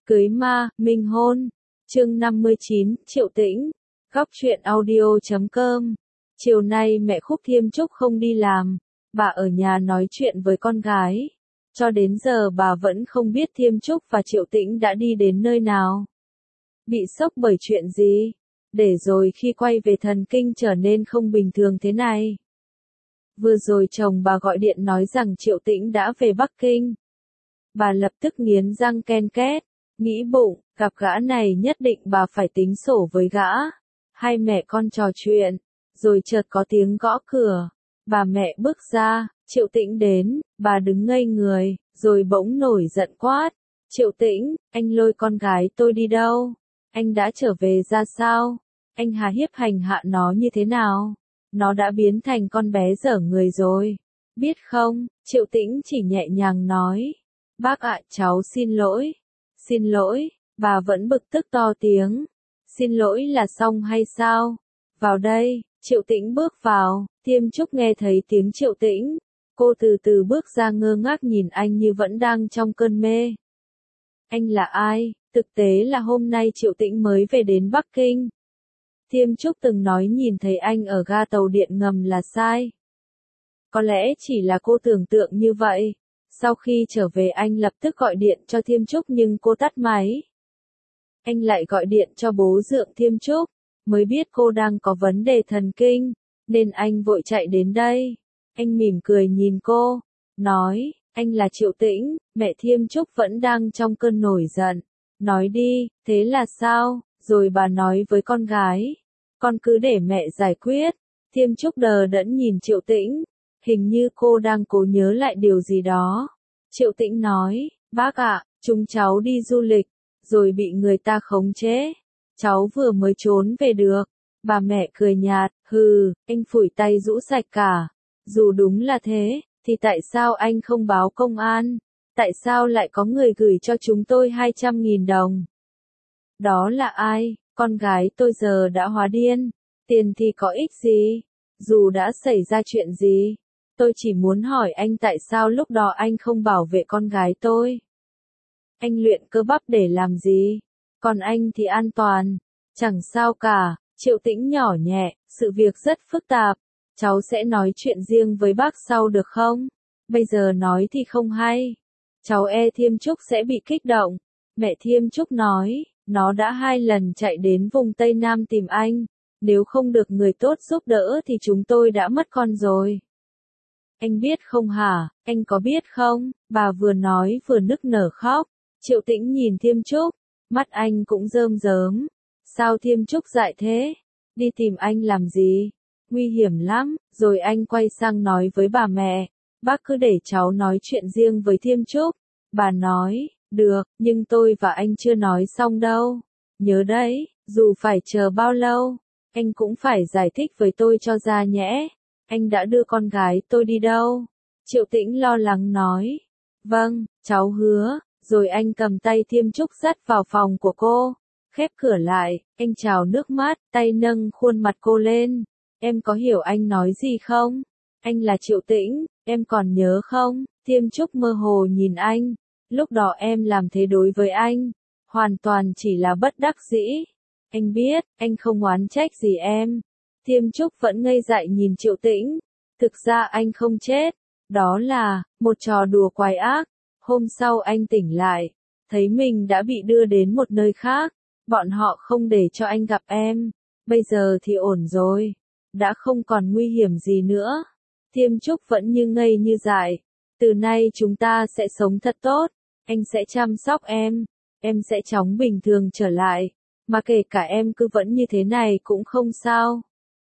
Cưới ma, minh hôn. Chương 59, Triệu Tĩnh. Góc truyện audio.com. Chiều nay mẹ Khúc Thiêm Trúc không đi làm, bà ở nhà nói chuyện với con gái. Cho đến giờ bà vẫn không biết Thiêm Trúc và Triệu Tĩnh đã đi đến nơi nào. Bị sốc bởi chuyện gì? Để rồi khi quay về thần kinh trở nên không bình thường thế này. Vừa rồi chồng bà gọi điện nói rằng Triệu Tĩnh đã về Bắc Kinh. Bà lập tức nghiến răng ken két, nghĩ bụng, gặp gã này nhất định bà phải tính sổ với gã. Hai mẹ con trò chuyện, rồi chợt có tiếng gõ cửa. Bà mẹ bước ra, Triệu Tĩnh đến, bà đứng ngây người, rồi bỗng nổi giận quát. Triệu Tĩnh, anh lôi con gái tôi đi đâu? Anh đã trở về ra sao? Anh hà hiếp hành hạ nó như thế nào? Nó đã biến thành con bé dở người rồi. Biết không, Triệu Tĩnh chỉ nhẹ nhàng nói. Bác ạ, cháu xin lỗi. Xin lỗi, bà vẫn bực tức to tiếng. Xin lỗi là xong hay sao? Vào đây, Triệu Tĩnh bước vào, Thiêm Trúc nghe thấy tiếng Triệu Tĩnh. Cô từ từ bước ra ngơ ngác nhìn anh như vẫn đang trong cơn mê. Anh là ai? Thực tế là hôm nay Triệu Tĩnh mới về đến Bắc Kinh. Thiêm Trúc từng nói nhìn thấy anh ở ga tàu điện ngầm là sai. Có lẽ chỉ là cô tưởng tượng như vậy. Sau khi trở về anh lập tức gọi điện cho Thiêm Trúc nhưng cô tắt máy. Anh lại gọi điện cho bố dượng Thiêm Trúc, mới biết cô đang có vấn đề thần kinh, nên anh vội chạy đến đây. Anh mỉm cười nhìn cô, nói, anh là Triệu Tĩnh, mẹ Thiêm Trúc vẫn đang trong cơn nổi giận. Nói đi, thế là sao? Rồi bà nói với con gái, con cứ để mẹ giải quyết. Thiêm Trúc đờ đẫn nhìn Triệu Tĩnh, hình như cô đang cố nhớ lại điều gì đó. Triệu Tĩnh nói, bác ạ, chúng cháu đi du lịch, rồi bị người ta khống chế. Cháu vừa mới trốn về được. Bà mẹ cười nhạt, hừ, anh phủi tay rũ sạch cả. Dù đúng là thế, thì tại sao anh không báo công an? Tại sao lại có người gửi cho chúng tôi 200.000 đồng? Đó là ai? Con gái tôi giờ đã hóa điên. Tiền thì có ích gì? Dù đã xảy ra chuyện gì? Tôi chỉ muốn hỏi anh tại sao lúc đó anh không bảo vệ con gái tôi? Anh luyện cơ bắp để làm gì? Còn anh thì an toàn. Chẳng sao cả. Triệu Tĩnh nhỏ nhẹ, sự việc rất phức tạp. Cháu sẽ nói chuyện riêng với bác sau được không? Bây giờ nói thì không hay. Cháu Thiêm Trúc sẽ bị kích động. Mẹ Thiêm Trúc nói, nó đã 2 lần chạy đến vùng Tây Nam tìm anh. Nếu không được người tốt giúp đỡ thì chúng tôi đã mất con rồi. Anh biết không hả? Anh có biết không? Bà vừa nói vừa nức nở khóc. Triệu Tĩnh nhìn Thiêm Trúc, mắt anh cũng rơm rớm. Sao Thiêm Trúc dại thế? Đi tìm anh làm gì? Nguy hiểm lắm. Rồi anh quay sang nói với bà mẹ, bác cứ để cháu nói chuyện riêng với Thiêm Trúc. Bà nói, được, nhưng tôi và anh chưa nói xong đâu. Nhớ đấy, dù phải chờ bao lâu, anh cũng phải giải thích với tôi cho ra nhẽ. Anh đã đưa con gái tôi đi đâu? Triệu Tĩnh lo lắng nói. Vâng, cháu hứa. Rồi anh cầm tay Thiêm Trúc dắt vào phòng của cô. Khép cửa lại, anh trào nước mắt, tay nâng khuôn mặt cô lên. Em có hiểu anh nói gì không? Anh là Triệu Tĩnh, em còn nhớ không? Thiêm Trúc mơ hồ nhìn anh. Lúc đó em làm thế đối với anh. Hoàn toàn chỉ là bất đắc dĩ. Anh biết, anh không oán trách gì em. Thiêm Trúc vẫn ngây dại nhìn Triệu Tĩnh. Thực ra anh không chết. Đó là một trò đùa quái ác. Hôm sau anh tỉnh lại, thấy mình đã bị đưa đến một nơi khác. Bọn họ không để cho anh gặp em. Bây giờ thì ổn rồi. Đã không còn nguy hiểm gì nữa. Thiêm Trúc vẫn như ngây như dại. Từ nay chúng ta sẽ sống thật tốt. Anh sẽ chăm sóc em. Em sẽ chóng bình thường trở lại. Mà kể cả em cứ vẫn như thế này cũng không sao.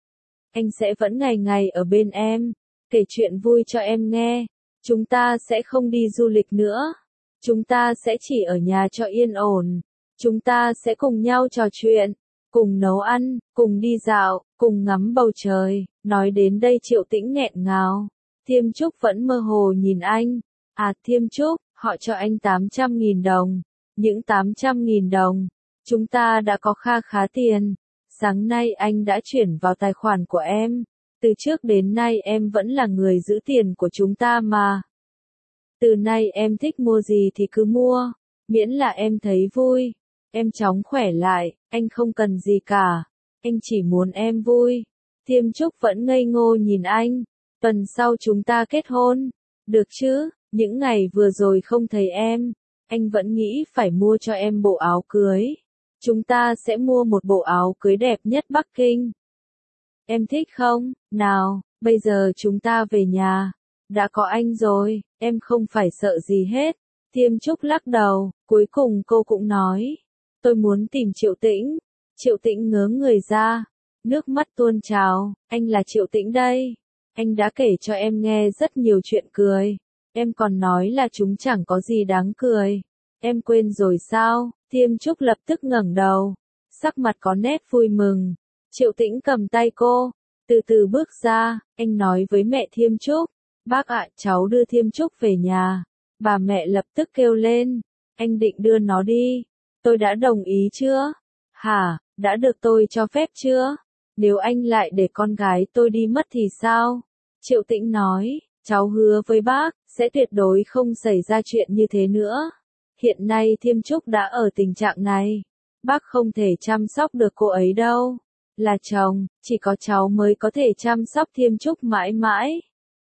Anh sẽ vẫn ngày ngày ở bên em. Kể chuyện vui cho em nghe. Chúng ta sẽ không đi du lịch nữa. Chúng ta sẽ chỉ ở nhà cho yên ổn. Chúng ta sẽ cùng nhau trò chuyện, cùng nấu ăn, cùng đi dạo, cùng ngắm bầu trời. Nói đến đây Triệu Tĩnh nghẹn ngào. Thiêm Trúc vẫn mơ hồ nhìn anh. À Thiêm Trúc, họ cho anh 800.000 đồng. Những 800.000 đồng. Chúng ta đã có kha khá tiền. Sáng nay anh đã chuyển vào tài khoản của em. Từ trước đến nay em vẫn là người giữ tiền của chúng ta mà. Từ nay em thích mua gì thì cứ mua. Miễn là em thấy vui, em chóng khỏe lại, anh không cần gì cả. Anh chỉ muốn em vui. Thiêm Trúc vẫn ngây ngô nhìn anh. Tuần sau chúng ta kết hôn. Được chứ, những ngày vừa rồi không thấy em. Anh vẫn nghĩ phải mua cho em bộ áo cưới. Chúng ta sẽ mua một bộ áo cưới đẹp nhất Bắc Kinh. Em thích không? Nào, bây giờ chúng ta về nhà. Đã có anh rồi, em không phải sợ gì hết. Thiêm Trúc lắc đầu, cuối cùng cô cũng nói. Tôi muốn tìm Triệu Tĩnh. Triệu Tĩnh ngớ người ra. Nước mắt tuôn trào, anh là Triệu Tĩnh đây. Anh đã kể cho em nghe rất nhiều chuyện cười. Em còn nói là chúng chẳng có gì đáng cười. Em quên rồi sao? Thiêm Trúc lập tức ngẩng đầu. Sắc mặt có nét vui mừng. Triệu Tĩnh cầm tay cô. Từ từ bước ra, anh nói với mẹ Thiêm Trúc. Bác ạ, cháu đưa Thiêm Trúc về nhà. Bà mẹ lập tức kêu lên. Anh định đưa nó đi. Tôi đã đồng ý chưa? Hả, đã được tôi cho phép chưa? Nếu anh lại để con gái tôi đi mất thì sao? Triệu Tĩnh nói, cháu hứa với bác, sẽ tuyệt đối không xảy ra chuyện như thế nữa. Hiện nay Thiêm Trúc đã ở tình trạng này. Bác không thể chăm sóc được cô ấy đâu. Là chồng, chỉ có cháu mới có thể chăm sóc Thiêm Trúc mãi mãi.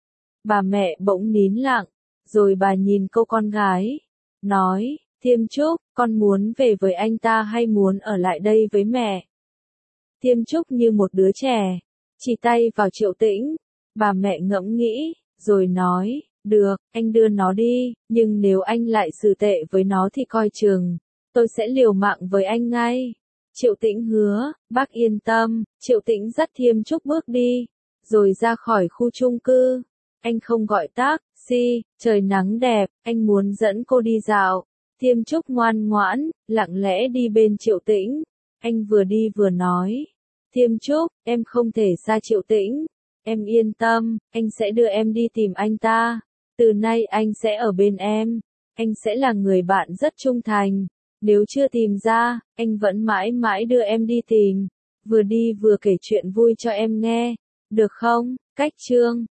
Bà mẹ bỗng nín lặng, rồi bà nhìn cô con gái. Nói, Thiêm Trúc, con muốn về với anh ta hay muốn ở lại đây với mẹ? Thiêm Trúc như một đứa trẻ, chỉ tay vào Triệu Tĩnh. Bà mẹ ngẫm nghĩ, rồi nói, được, anh đưa nó đi, nhưng nếu anh lại xử tệ với nó thì coi chừng, tôi sẽ liều mạng với anh ngay. Triệu Tĩnh hứa, bác yên tâm. Triệu Tĩnh dắt Thiêm Trúc bước đi, rồi ra khỏi khu chung cư. Anh không gọi taxi, trời nắng đẹp, anh muốn dẫn cô đi dạo. Thiêm Trúc ngoan ngoãn, lặng lẽ đi bên Triệu Tĩnh. Anh vừa đi vừa nói, Thiêm Trúc, em không thể xa Triệu Tĩnh. Em yên tâm, anh sẽ đưa em đi tìm anh ta. Từ nay anh sẽ ở bên em. Anh sẽ là người bạn rất trung thành. Nếu chưa tìm ra, anh vẫn mãi mãi đưa em đi tìm. Vừa đi vừa kể chuyện vui cho em nghe. Được không? Cách chương